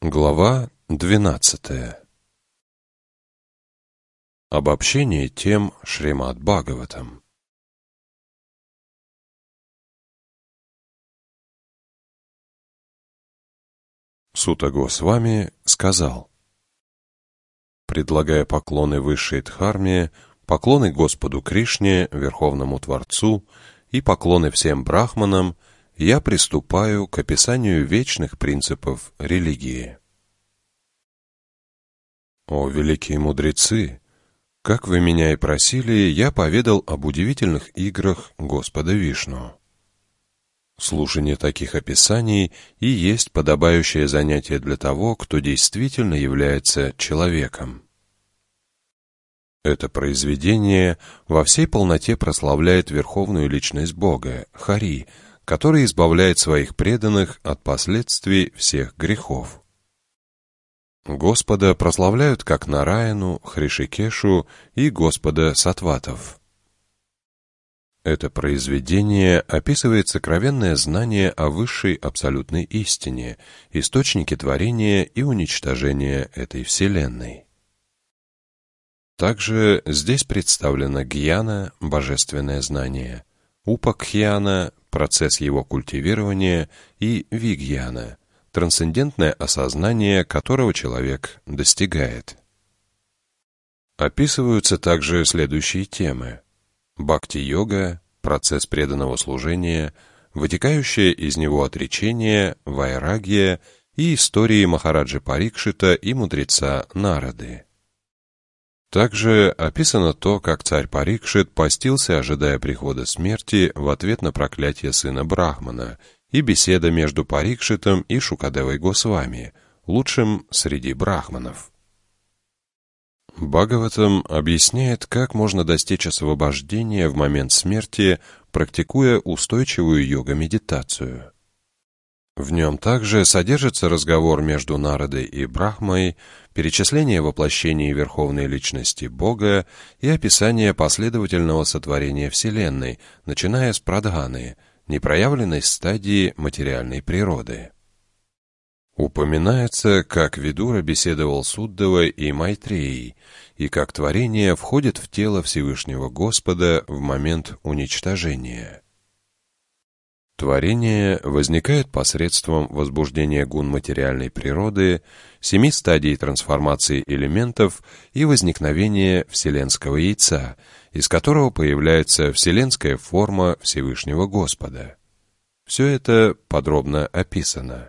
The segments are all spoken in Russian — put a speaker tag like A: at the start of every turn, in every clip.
A: Глава 12. Обобщение тем Шримад Бхагаватам. Сута Госвами сказал: предлагая поклоны высшей Дхарме, поклоны Господу Кришне, Верховному Творцу, и поклоны всем брахманам, я приступаю к описанию вечных принципов религии. О великие мудрецы! Как вы меня и просили, я поведал об удивительных играх Господа Вишну. Слушание таких описаний и есть подобающее занятие для того, кто действительно является человеком. Это произведение во всей полноте прославляет верховную личность Бога, Хари, который избавляет своих преданных от последствий всех грехов. Господа прославляют как Нараяну, Хришикешу и Господа Сатватов. Это произведение описывает сокровенное знание о высшей абсолютной истине, источнике творения и уничтожения этой вселенной. Также здесь представлена гьяна, божественное знание, упакхьяна, процесс его культивирования, и вигьяна, трансцендентное осознание, которого человек достигает. Описываются также следующие темы: бхакти-йога, процесс преданного служения, вытекающее из него отречение, вайрагья и истории Махараджи Парикшита и мудреца Нарады. Также описано то, как царь Парикшит постился, ожидая прихода смерти в ответ на проклятие сына Брахмана, и беседа между Парикшитом и Шукадевой Госвами, лучшим среди брахманов. Бхагаватам объясняет, как можно достичь освобождения в момент смерти, практикуя устойчивую йога-медитацию. В нем также содержится разговор между Нарадой и Брахмой, перечисление воплощений Верховной Личности Бога и описание последовательного сотворения Вселенной, начиная с Прадханы, непроявленной стадии материальной природы. Упоминается, как Видура беседовал с Уддавой и Майтреей, и как творение входит в тело Всевышнего Господа в момент уничтожения. Творение возникает посредством возбуждения гун материальной природы, 7 стадий трансформации элементов и возникновения вселенского яйца, из которого появляется вселенская форма Всевышнего Господа. Все это подробно описано.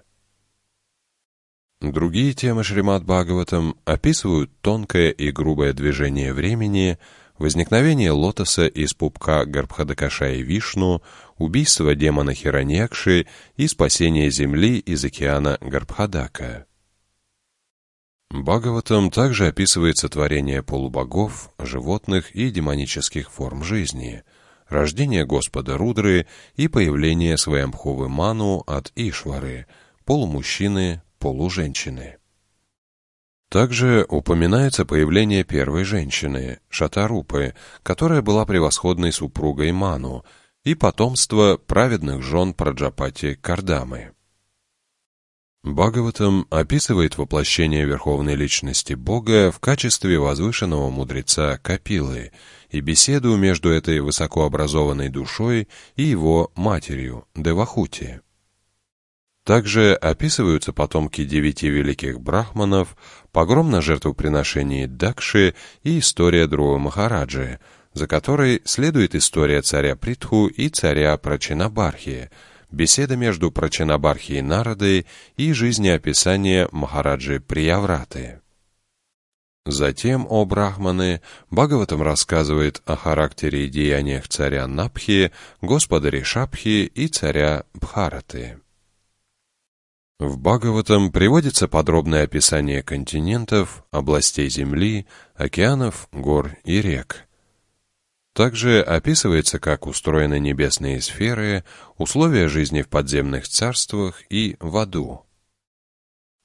A: Другие темы Шримад Бхагаватам описывают тонкое и грубое движение времени, возникновение лотоса из пупка Гарбхадакашаи Вишну, убийство демона Хираньякши и спасение земли из океана Гарбхадака. Бхагаватам также описывает сотворение полубогов, животных и демонических форм жизни, рождение Господа Рудры и появление Сваямбхувы Ману от Ишвары, полумужчины, полуженщины. Также упоминается появление первой женщины, Шатарупы, которая была превосходной супругой Ману, и потомство праведных жен Праджапати Кардамы. Бхагаватам описывает воплощение Верховной Личности Бога в качестве возвышенного мудреца Капилы и беседу между этой высокообразованной душой и его матерью Девахути. Также описываются потомки 9 великих брахманов, погром на жертвоприношении Дакши и история Друва Махараджи, за которой следует история царя Притху и царя Прачинабархи, беседа между Прачинабархи и Нарадой и жизнеописание Махараджи Приявраты. Затем, о брахманы, Бхагаватам рассказывает о характере и деяниях царя Напхи, господа Ришабхи и царя Бхараты. В Бхагаватам приводится подробное описание континентов, областей Земли, океанов, гор и рек. Также описывается, как устроены небесные сферы, условия жизни в подземных царствах и в аду.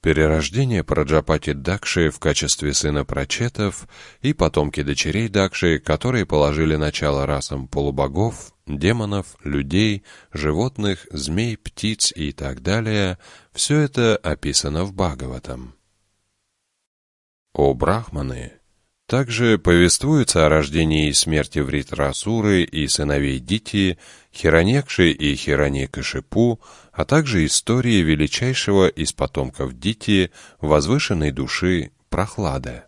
A: Перерождение Праджапати Дакши в качестве сына прачетов и потомки дочерей Дакши, которые положили начало расам полубогов, демонов, людей, животных, змей, птиц и так далее, все это описано в Бхагаватам. О брахманы! Также повествуется о рождении и смерти Вритрасуры и сыновей Дити, Хираньякши и Хираньякашипу, а также истории величайшего из потомков Дити, возвышенной души Прохлады.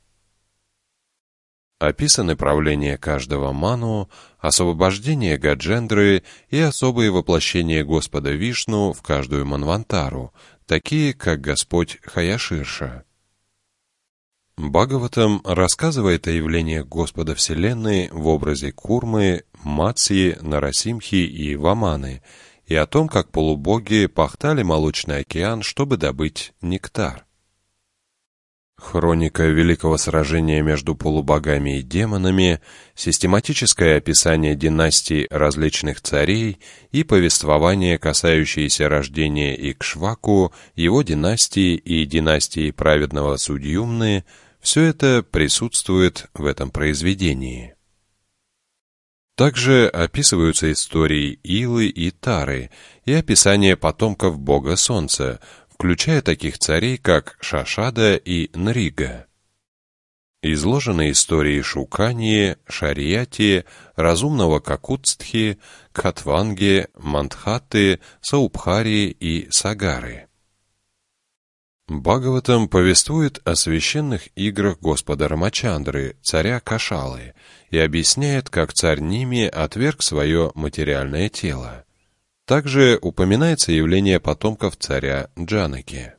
A: Описаны правление каждого Ману, освобождение Гаджендры и особые воплощения Господа Вишну в каждую Манвантару, такие как Господь Хаяширша. Бхагаватам рассказывает о явлениях Господа Вселенной в образе Курмы, Матсьи, Нарасимхи и Ваманы, и о том, как полубоги пахтали молочный океан, чтобы добыть нектар. Хроника великого сражения между полубогами и демонами, систематическое описание династий различных царей и повествование, касающееся рождения Икшваку, его династии и династии праведного Судьюмны, все это присутствует в этом произведении. Также описываются истории Илы и Тары и описание потомков бога Солнца, включая таких царей, как Шашада и Нрига. Изложены истории Шуканьи, Шарьяти, разумного Какутстхи, Кхатванги, Мандхаты, Саубхари и Сагары. Бхагаватам повествует о священных играх Господа Рамачандры, царя Кашалы, и объясняет, как царь Ними отверг свое материальное тело. Также упоминается явление потомков царя Джанаки.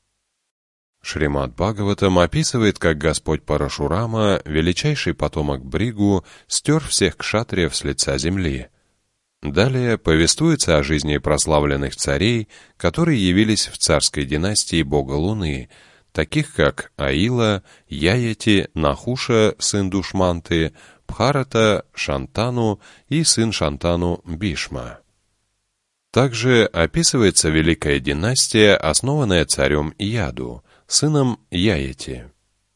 A: Шримад Бхагаватам описывает, как Господь Парашурама, величайший потомок Бригу, стер всех кшатриев с лица земли. Далее повествуется о жизни прославленных царей, которые явились в царской династии бога Луны, таких как Аила, Яяти, Нахуша, сын Душманты, Бхарата, Шантану и сын Шантану Бишма. Также описывается великая династия, основанная царем Яду, сыном Яяти.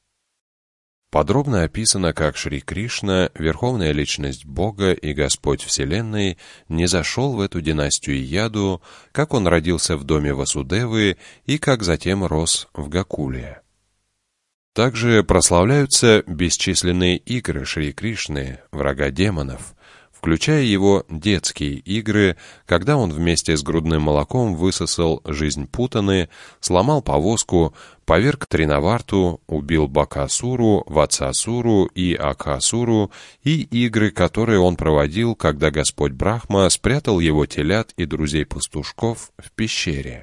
A: Подробно описано, как Шри Кришна, верховная личность Бога и Господь Вселенной, не зашел в эту династию Яду, как он родился в доме Васудевы и как затем рос в Гакуле. Также прославляются бесчисленные игры Шри Кришны, врага демонов, включая его детские игры, когда он вместе с грудным молоком высосал жизнь Путаны, сломал повозку, поверг Тринаварту, убил Бакасуру, Ватсасуру и Акасуру, и игры, которые он проводил, когда Господь Брахма спрятал его телят и друзей-пастушков в пещере.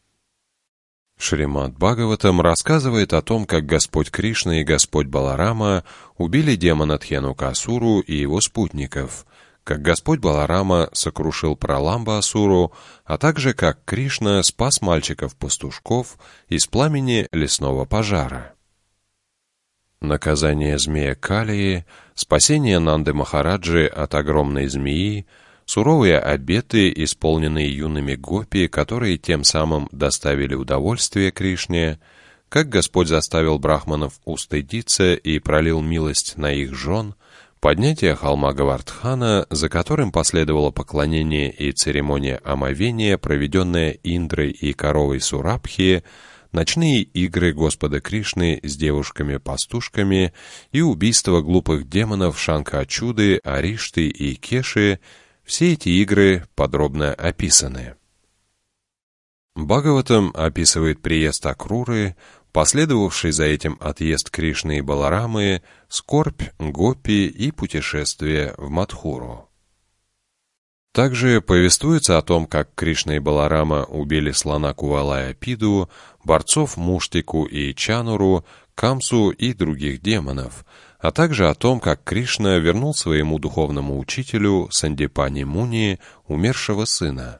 A: Шримад Бхагаватам рассказывает о том, как Господь Кришна и Господь Баларама убили демона Дхенукасуру и его спутников, как Господь Баларама сокрушил Праламба-асуру, а также как Кришна спас мальчиков-пастушков из пламени лесного пожара. Наказание змея Калии, спасение Нанды Махараджи от огромной змеи, суровые обеты, исполненные юными гопи, которые тем самым доставили удовольствие Кришне, как Господь заставил брахманов устыдиться и пролил милость на их жен, поднятие холма Гавардхана, за которым последовало поклонение и церемония омовения, проведенная Индрой и коровой Сурабхи, ночные игры Господа Кришны с девушками-пастушками и убийство глупых демонов Шанха-Ачуды, Аришты и Кеши — все эти игры подробно описаны. Бхагаватам описывает приезд Акруры, последовавший за этим отъезд Кришны и Баларамы, скорбь, гопи и путешествие в Мадхуру. Также повествуется о том, как Кришна и Баларама убили слона Кувалая-Пиду, борцов Муштику и Чануру, Камсу и других демонов, а также о том, как Кришна вернул своему духовному учителю Сандипани Муни умершего сына.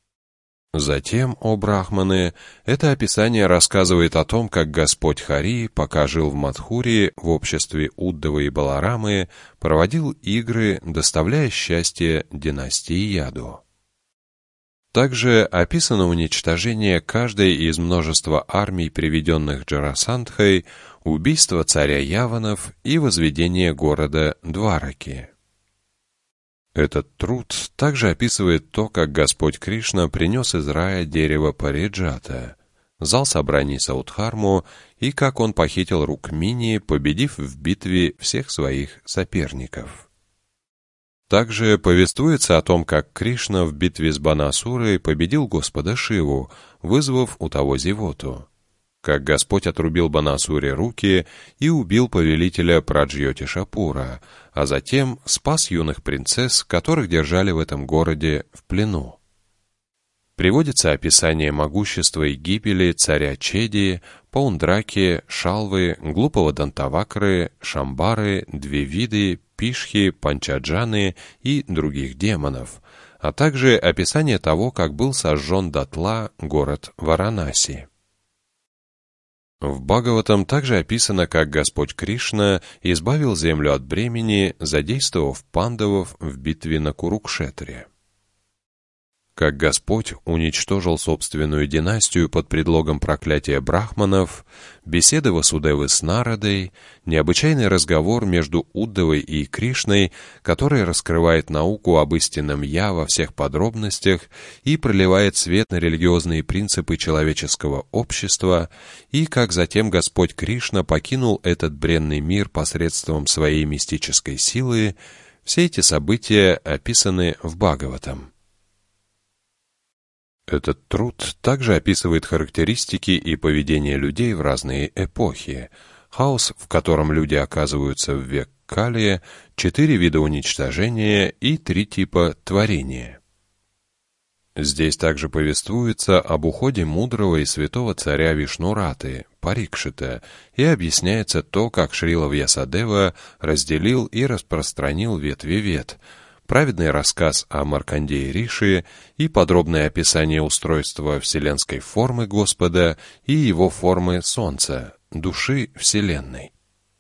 A: Затем, о брахманы, это описание рассказывает о том, как Господь Хари, пока жил в Мадхуре в обществе Уддавы и Баларамы, проводил игры, доставляя счастье династии Яду. Также описано уничтожение каждой из множества армий, приведенных Джарасандхой, убийство царя Яванов и возведение города Двараки. Этот труд также описывает то, как Господь Кришна принес из рая дерево Париджата, зал собраний Саудхарму, и как он похитил Рукмини, победив в битве всех своих соперников. Также повествуется о том, как Кришна в битве с Банасурой победил Господа Шиву, вызвав у того зевоту, как Господь отрубил Банасуре руки и убил повелителя Праджьоти-Шапура, а затем спас юных принцесс, которых держали в этом городе в плену. Приводится описание могущества и гибели царя Чеди, Паундраки, Шалвы, глупого Дантавакры, Шамбары, Двевиды, Пишхи, Панчаджаны и других демонов, а также описание того, как был сожжен дотла город Варанаси. В Бхагаватам также описано, как Господь Кришна избавил землю от бремени, задействовав пандавов в битве на Курукшетре. Как Господь уничтожил собственную династию под предлогом проклятия брахманов, беседа Васудевы с Нарадой, необычайный разговор между Уддавой и Кришной, который раскрывает науку об истинном «Я» во всех подробностях и проливает свет на религиозные принципы человеческого общества, и как затем Господь Кришна покинул этот бренный мир посредством своей мистической силы, все эти события описаны в Бхагаватам. Этот труд также описывает характеристики и поведение людей в разные эпохи, хаос, в котором люди оказываются в век Кали, 4 вида уничтожения и 3 типа творения. Здесь также повествуется об уходе мудрого и святого царя Вишнураты, Парикшита, и объясняется то, как Шрила Вьясадева разделил и распространил ветви вед, праведный рассказ о Маркандее Риши и подробное описание устройства вселенской формы Господа и его формы Солнца, души Вселенной.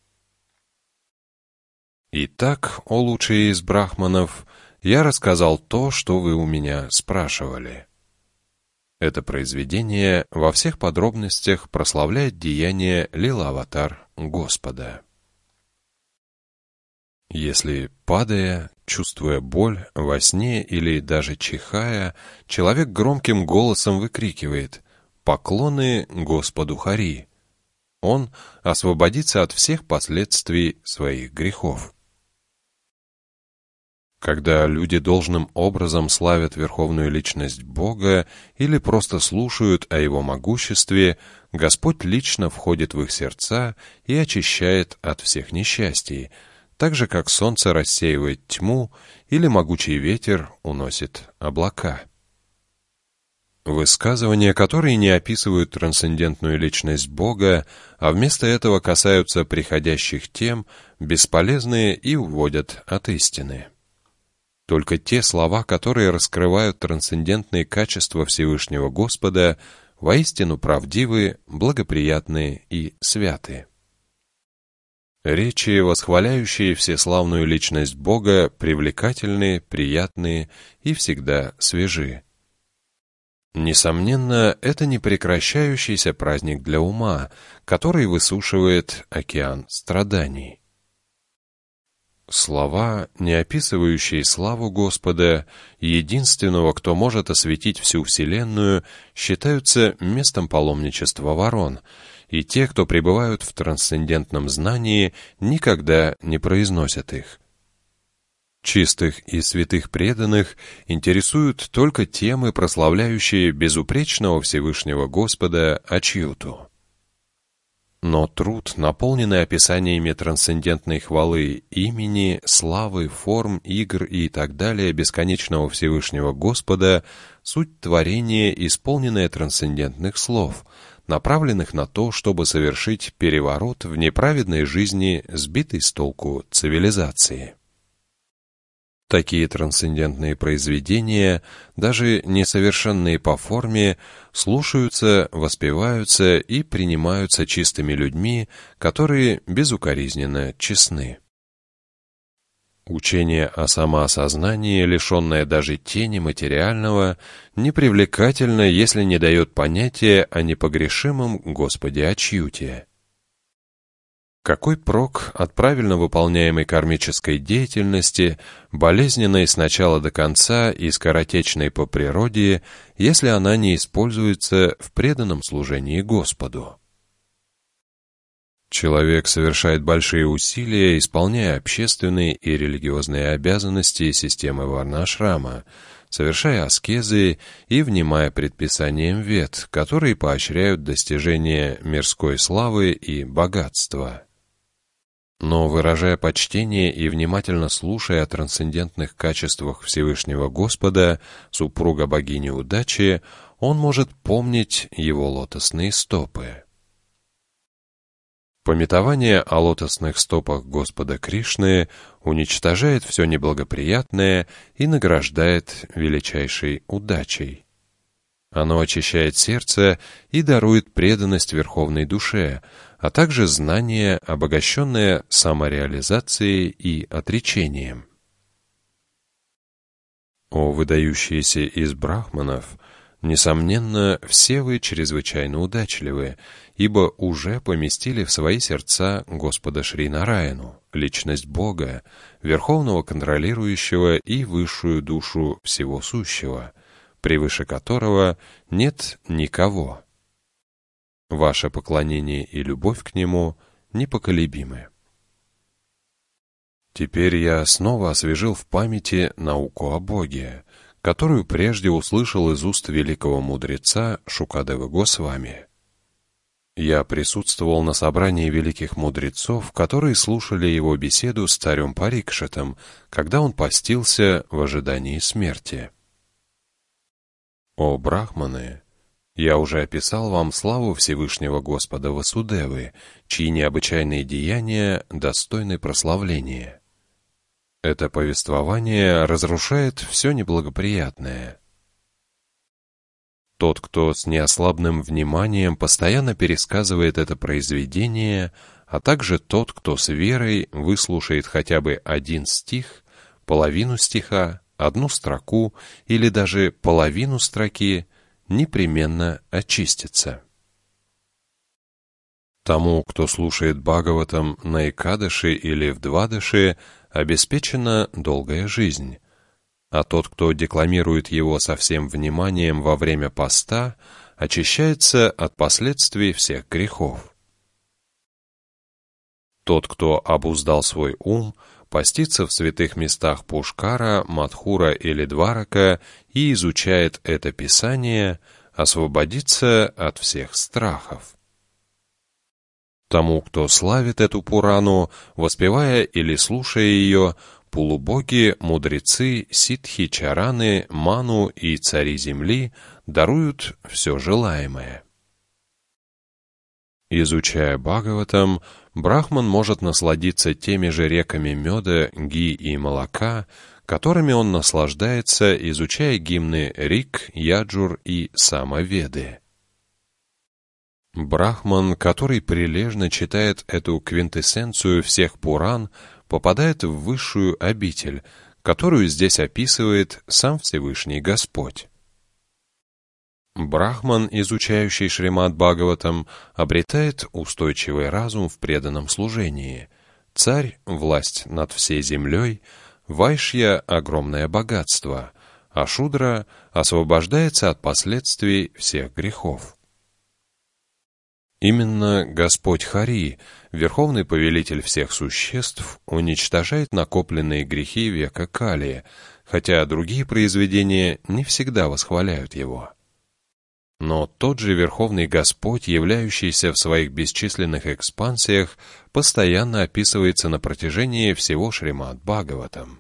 A: Итак, о лучшие из брахманов, я рассказал то, что вы у меня спрашивали. Это произведение во всех подробностях прославляет деяния Лила-аватар Господа. Если, падая, чувствуя боль, во сне или даже чихая, человек громким голосом выкрикивает «Поклоны Господу Хари!», он освободится от всех последствий своих грехов. Когда люди должным образом славят Верховную Личность Бога или просто слушают о Его могуществе, Господь лично входит в их сердца и очищает от всех несчастий, так же, как солнце рассеивает тьму или могучий ветер уносит облака. Высказывания, которые не описывают трансцендентную личность Бога, а вместо этого касаются приходящих тем, бесполезны и уводят от истины. Только те слова, которые раскрывают трансцендентные качества Всевышнего Господа, воистину правдивы, благоприятны и святы. Речи, восхваляющие всеславную личность Бога, привлекательны, приятны и всегда свежи. Несомненно, это непрекращающийся праздник для ума, который высушивает океан страданий. Слова, не описывающие славу Господа, единственного, кто может осветить всю вселенную, считаются местом паломничества ворон, и те, кто пребывают в трансцендентном знании, никогда не произносят их. Чистых и святых преданных интересуют только темы, прославляющие безупречного Всевышнего Господа Ачьюту. Но труд, наполненный описаниями трансцендентной хвалы имени, славы, форм, игр и так далее бесконечного Всевышнего Господа, суть творения, исполненное трансцендентных слов, направленных на то, чтобы совершить переворот в неправедной жизни сбитой с толку цивилизации. Такие трансцендентные произведения, даже несовершенные по форме, слушаются, воспеваются и принимаются чистыми людьми, которые безукоризненно честны. Учение о самоосознании, лишенное даже тени материального, непривлекательно, если не дает понятия о непогрешимом Господе Ачьюте. Какой прок от правильно выполняемой кармической деятельности, болезненной с начала до конца и скоротечной по природе, если она не используется в преданном служении Господу? Человек совершает большие усилия, исполняя общественные и религиозные обязанности системы варна-ашрама, совершая аскезы и внимая предписаниям вед, которые поощряют достижение мирской славы и богатства. Но, выражая почтение и внимательно слушая о трансцендентных качествах Всевышнего Господа, супруга богини удачи, он может помнить его лотосные стопы. Памятование о лотосных стопах Господа Кришны уничтожает все неблагоприятное и награждает величайшей удачей. Оно очищает сердце и дарует преданность Верховной Душе, а также знание, обогащенное самореализацией и отречением. О выдающиеся из брахманов! Несомненно, все вы чрезвычайно удачливы, ибо уже поместили в свои сердца Господа Шри Нараяну, личность Бога, Верховного Контролирующего и высшую душу всего сущего, превыше которого нет никого. Ваше поклонение и любовь к Нему непоколебимы. Теперь я снова освежил в памяти науку о Боге, которую прежде услышал из уст великого мудреца Шукадевы Госвами. Я присутствовал на собрании великих мудрецов, которые слушали его беседу с царем Парикшитом, когда он постился в ожидании смерти. О брахманы! Я уже описал вам славу Всевышнего Господа Васудевы, чьи необычайные деяния достойны прославления. Это повествование разрушает все неблагоприятное. Тот, кто с неослабным вниманием постоянно пересказывает это произведение, а также тот, кто с верой выслушает хотя бы один стих, половину стиха, одну строку или даже половину строки, непременно очистится. Тому, кто слушает Бхагаватам на Экадаши или в Двадаши, обеспечена долгая жизнь, а тот, кто декламирует его со всем вниманием во время поста, очищается от последствий всех грехов. Тот, кто обуздал свой ум, постится в святых местах Пушкара, Мадхура или Дварака и изучает это писание, освободится от всех страхов. Тому, кто славит эту Пурану, воспевая или слушая ее, полубоги, мудрецы, ситхи, чараны, ману и цари земли даруют все желаемое. Изучая Бхагаватам, брахман может насладиться теми же реками меда, ги и молока, которыми он наслаждается, изучая гимны Рик, Яджур и Самаведы. Брахман, который прилежно читает эту квинтэссенцию всех Пуран, попадает в высшую обитель, которую здесь описывает сам Всевышний Господь. Брахман, изучающий Шримад Бхагаватам, обретает устойчивый разум в преданном служении, царь — власть над всей землей, вайшья — огромное богатство, а шудра освобождается от последствий всех грехов. Именно Господь Хари, Верховный Повелитель всех существ, уничтожает накопленные грехи века Кали, хотя другие произведения не всегда восхваляют Его. Но тот же Верховный Господь, являющийся в своих бесчисленных экспансиях, постоянно описывается на протяжении всего Шримад Бхагаватам.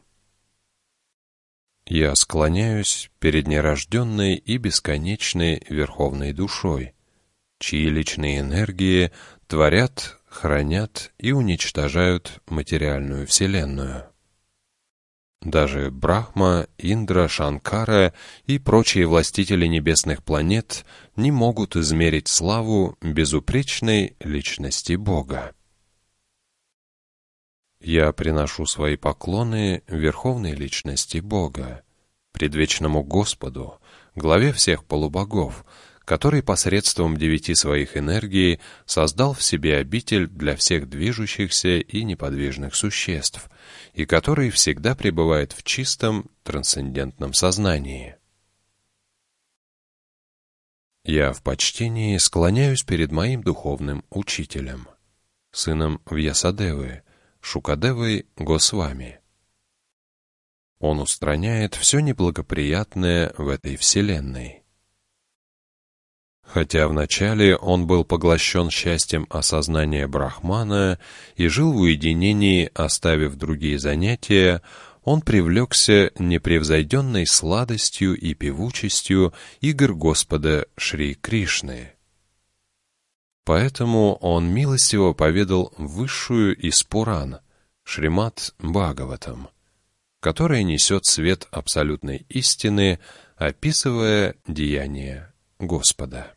A: Я склоняюсь перед нерожденной и бесконечной Верховной Душой, чьи личные энергии творят, хранят и уничтожают материальную Вселенную. Даже Брахма, Индра, Шанкара и прочие властители небесных планет не могут измерить славу безупречной личности Бога. Я приношу свои поклоны Верховной Личности Бога, предвечному Господу, главе всех полубогов, который посредством 9 своих энергий создал в себе обитель для всех движущихся и неподвижных существ, и который всегда пребывает в чистом трансцендентном сознании. Я в почтении склоняюсь перед моим духовным учителем, сыном Вьясадевы, Шукадевой Госвами. Он устраняет все неблагоприятное в этой вселенной. Хотя вначале он был поглощен счастьем осознания Брахмана и жил в уединении, оставив другие занятия, он привлекся непревзойденной сладостью и певучестью игр Господа Шри Кришны. Поэтому он милостиво поведал высшую из Пуран, Шримад Бхагаватам, которая несет свет абсолютной истины, описывая деяния Господа.